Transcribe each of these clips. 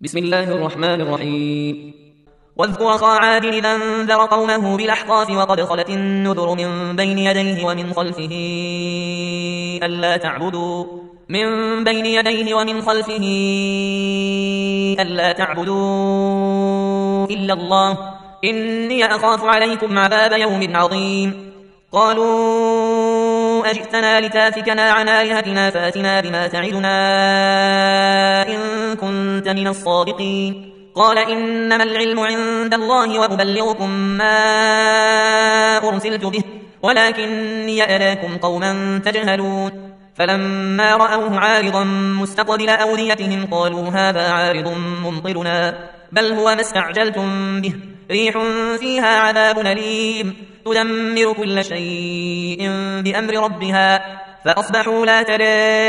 بسم الله الرحمن الرحيم. واذكر أخا عاد إذا أنذر قومه بالأحقاف وقد خلت النذر من بين يديه ومن خلفه ألا تعبدوا إلا الله إني أخاف عليكم عذاب يوم عظيم. قالوا أجئتنا لتافكنا عن آلهتنا فاتنا بما تعدنا إن كنت من الصادقين. قال إنما العلم عند الله وأبلغكم ما أرسلت به ولكني أراكم قوما تجهلون. فلما رأوه عارضا مستقبل أوديتهم قالوا هذا عارض ممطرنا بل هو ما استعجلتم به ريح فيها عذاب أليم تدمر كل شيء بأمر ربها فأصبحوا لا ترى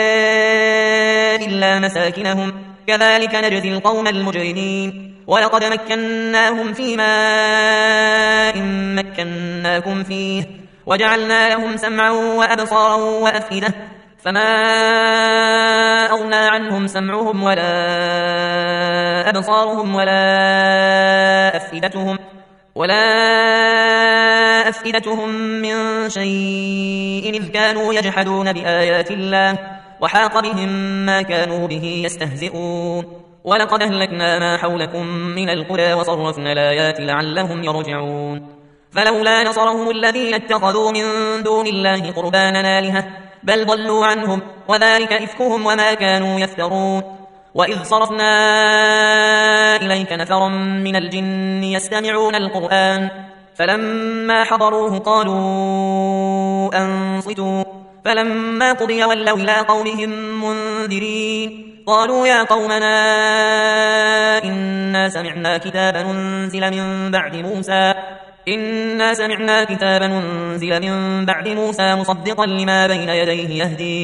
إلا مساكنهم كذلك نجزي القوم المجرمين. ولقد مكناهم في ماء مكناكم فيه وجعلنا لهم سمعا وأبصارا وأفئدة فما أغنى عنهم سمعهم ولا أبصارهم ولا أفئدتهم من شيء إذ كانوا يجحدون بآيات الله وحاق بهم ما كانوا به يستهزئون. ولقد أهلكنا ما حولكم من القرى وصرفنا الآيات لعلهم يرجعون. فلولا نصرهم الذين اتخذوا من دون الله قربانا آلهة بل ضلوا عنهم وذلك إفكهم وما كانوا يفترون. وإذ صرفنا إليك نفرا من الجن يستمعون القرآن فلما حضروه قالوا أنصتوا فلما قضي ولوا إلى قومهم منذرين. قالوا يا قومنا إنا سمعنا كتابا أنزل من بعد موسى مصدقا لما بين يديه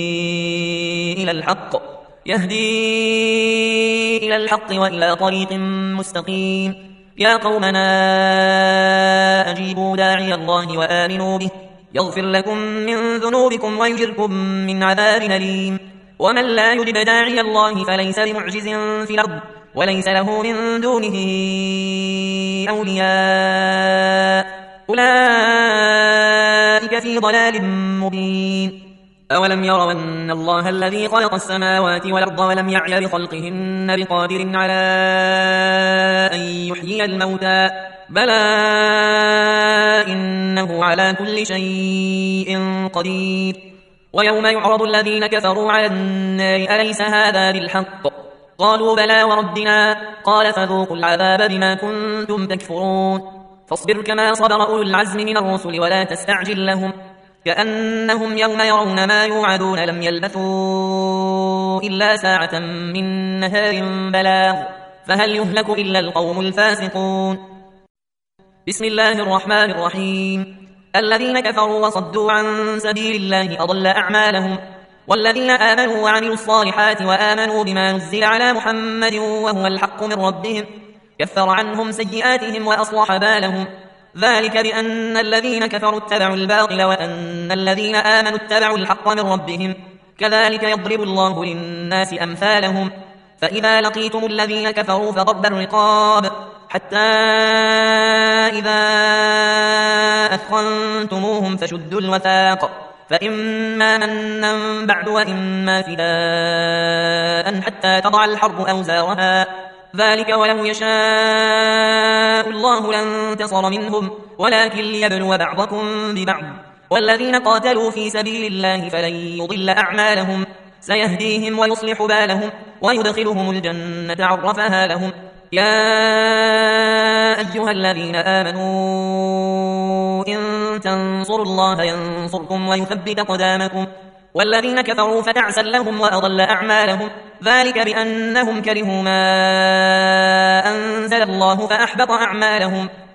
يهدي إلى الحق وإلى طريق مستقيم. يا قومنا أجيبوا داعي الله وآمنوا به يغفر لكم من ذنوبكم ويجركم من عذاب أليم. ومن لا يجب داعي الله فليس بمعجز في الأرض وليس له من دونه أولياء أولئك في ضلال مبين. أولم يروا أن الله الذي خلق السماوات والأرض ولم يعي بخلقهن بقادر على أن يحيي الموتى بلى إنه على كل شيء قدير. ويوم يعرض الذين كفروا على النار أليس هذا بالحق قالوا بلى وربنا قال فذوقوا العذاب بما كنتم تكفرون. فاصبر كما صبر أولو العزم من الرسل ولا تستعجل لهم كأنهم يوم يرون ما يوعدون لم يلبثوا إلا ساعة من نهار بلاغ فهل يهلك إلا القوم الفاسقون. بسم الله الرحمن الرحيم. الذين كفروا وصدوا عن سبيل الله أضل أعمالهم والذين آمنوا وعملوا الصالحات وآمنوا بما نزل على محمد وهو الحق من ربهم كفر عنهم سيئاتهم وأصلح بالهم ذلك بأن الذين كفروا اتبعوا الباطل وأن الذين آمنوا اتبعوا الحق من ربهم كذلك يضرب الله للناس أمثالهم. فإذا لقيتم الذين كفروا فضرب الرقاب حتى إذا أثخنتموهم فشدوا الوثاق فإما منا بعد وإما فداء حتى تضع الحرب أوزارها ذلك ولو يشاء الله لانتصر منهم ولكن ليبلو بعضكم ببعض والذين قاتلوا في سبيل الله فلن يضل أعمالهم سيهديهم ويصلح بالهم ويدخلهم الجنة عرفها لهم. يا أيها الذين آمنوا إن تنصروا الله ينصركم ويثبت أقدامكم والذين كفروا فتعسا لهم وأضل أعمالهم ذلك بأنهم كرهوا ما أنزل الله فأحبط أعمالهم.